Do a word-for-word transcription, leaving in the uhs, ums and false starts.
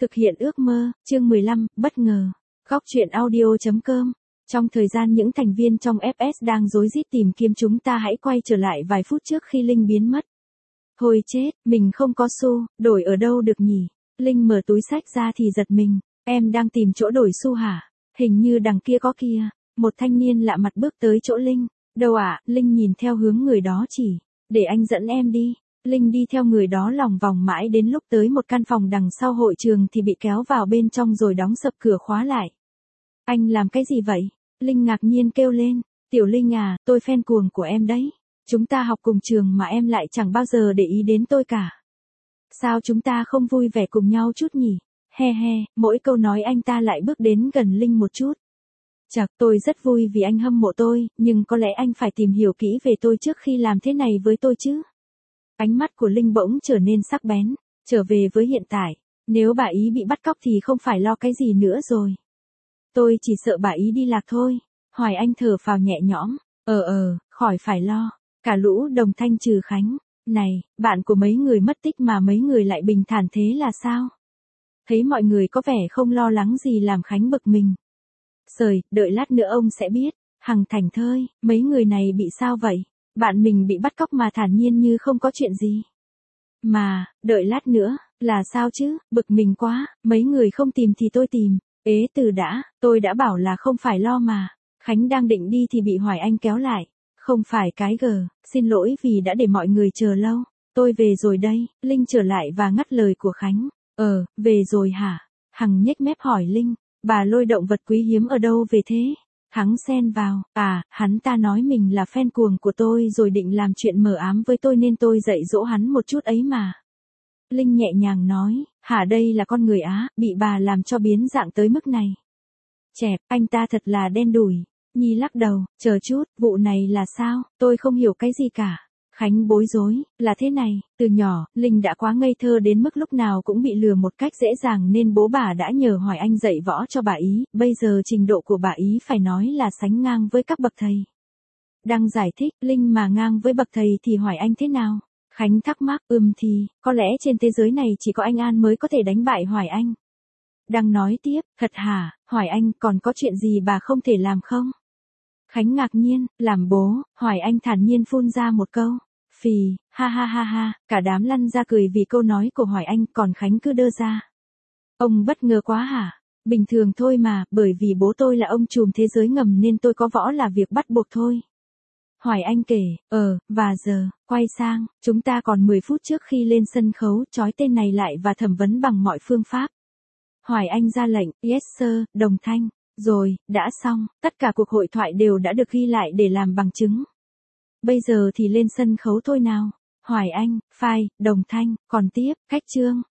Thực hiện ước mơ, chương mười lăm, bất ngờ. Góc truyện audio.com. Trong thời gian những thành viên trong ép ét đang rối rít tìm kiếm, chúng ta hãy quay trở lại vài phút trước khi Linh biến mất. Thôi chết, mình không có xu, đổi ở đâu được nhỉ? Linh mở túi xách ra thì giật mình. Em đang tìm chỗ đổi xu hả? Hình như đằng kia có kia. Một thanh niên lạ mặt bước tới chỗ Linh. Đâu ạ? À? Linh nhìn theo hướng người đó chỉ. Để anh dẫn em đi. Linh đi theo người đó lòng vòng mãi đến lúc tới một căn phòng đằng sau hội trường thì bị kéo vào bên trong rồi đóng sập cửa khóa lại. Anh làm cái gì vậy? Linh ngạc nhiên kêu lên. Tiểu Linh à, tôi fan cuồng của em đấy. Chúng ta học cùng trường mà em lại chẳng bao giờ để ý đến tôi cả. Sao chúng ta không vui vẻ cùng nhau chút nhỉ? He he, mỗi câu nói anh ta lại bước đến gần Linh một chút. Chật, tôi rất vui vì anh hâm mộ tôi, nhưng có lẽ anh phải tìm hiểu kỹ về tôi trước khi làm thế này với tôi chứ. Ánh mắt của Linh bỗng trở nên sắc bén, trở về với hiện tại. Nếu bà ý bị bắt cóc thì không phải lo cái gì nữa rồi. Tôi chỉ sợ bà ý đi lạc thôi. Hoài Anh thở phào nhẹ nhõm. Ờ ờ, khỏi phải lo. Cả lũ đồng thanh trừ Khánh. Này, bạn của mấy người mất tích mà mấy người lại bình thản thế là sao? Thấy mọi người có vẻ không lo lắng gì làm Khánh bực mình. Sời, đợi lát nữa ông sẽ biết. Hằng thảnh thơi, mấy người này bị sao vậy? Bạn mình bị bắt cóc mà thản nhiên như không có chuyện gì. Mà, đợi lát nữa, là sao chứ, bực mình quá, mấy người không tìm thì tôi tìm. Ế từ đã, tôi đã bảo là không phải lo mà. Khánh đang định đi thì bị Hoài Anh kéo lại. Không phải cái gờ, xin lỗi vì đã để mọi người chờ lâu. Tôi về rồi đây, Linh trở lại và ngắt lời của Khánh. Ờ, về rồi hả? Hằng nhếch mép hỏi Linh, bà lôi động vật quý hiếm ở đâu về thế? Thắng xen vào, à, hắn ta nói mình là fan cuồng của tôi rồi định làm chuyện mờ ám với tôi nên tôi dạy dỗ hắn một chút ấy mà. Linh nhẹ nhàng nói, hả đây là con người Á, bị bà làm cho biến dạng tới mức này. Chẹp, anh ta thật là đen đủi. Nhi lắc đầu, chờ chút, vụ này là sao, tôi không hiểu cái gì cả. Khánh bối rối, là thế này, từ nhỏ, Linh đã quá ngây thơ đến mức lúc nào cũng bị lừa một cách dễ dàng nên bố bà đã nhờ Hoài Anh dạy võ cho bà ý, bây giờ trình độ của bà ý phải nói là sánh ngang với các bậc thầy. Đang giải thích, Linh mà ngang với bậc thầy thì Hoài Anh thế nào? Khánh thắc mắc, ừm thì, có lẽ trên thế giới này chỉ có anh An mới có thể đánh bại Hoài Anh. Đang nói tiếp, thật hả, Hoài Anh còn có chuyện gì bà không thể làm không? Khánh ngạc nhiên, làm bố, Hoài Anh thản nhiên phun ra một câu. Phì, ha ha ha ha, cả đám lăn ra cười vì câu nói của Hoài Anh, còn Khánh cứ đơ ra. Ông bất ngờ quá hả? Bình thường thôi mà, bởi vì bố tôi là ông trùm thế giới ngầm nên tôi có võ là việc bắt buộc thôi. Hoài Anh kể, ờ, và giờ, quay sang, chúng ta còn mười phút trước khi lên sân khấu, trói tên này lại và thẩm vấn bằng mọi phương pháp. Hoài Anh ra lệnh, yes sir, đồng thanh. Rồi, đã xong, tất cả cuộc hội thoại đều đã được ghi lại để làm bằng chứng. Bây giờ thì lên sân khấu thôi nào. Hoài Anh, phai, đồng thanh, còn tiếp, khách trương.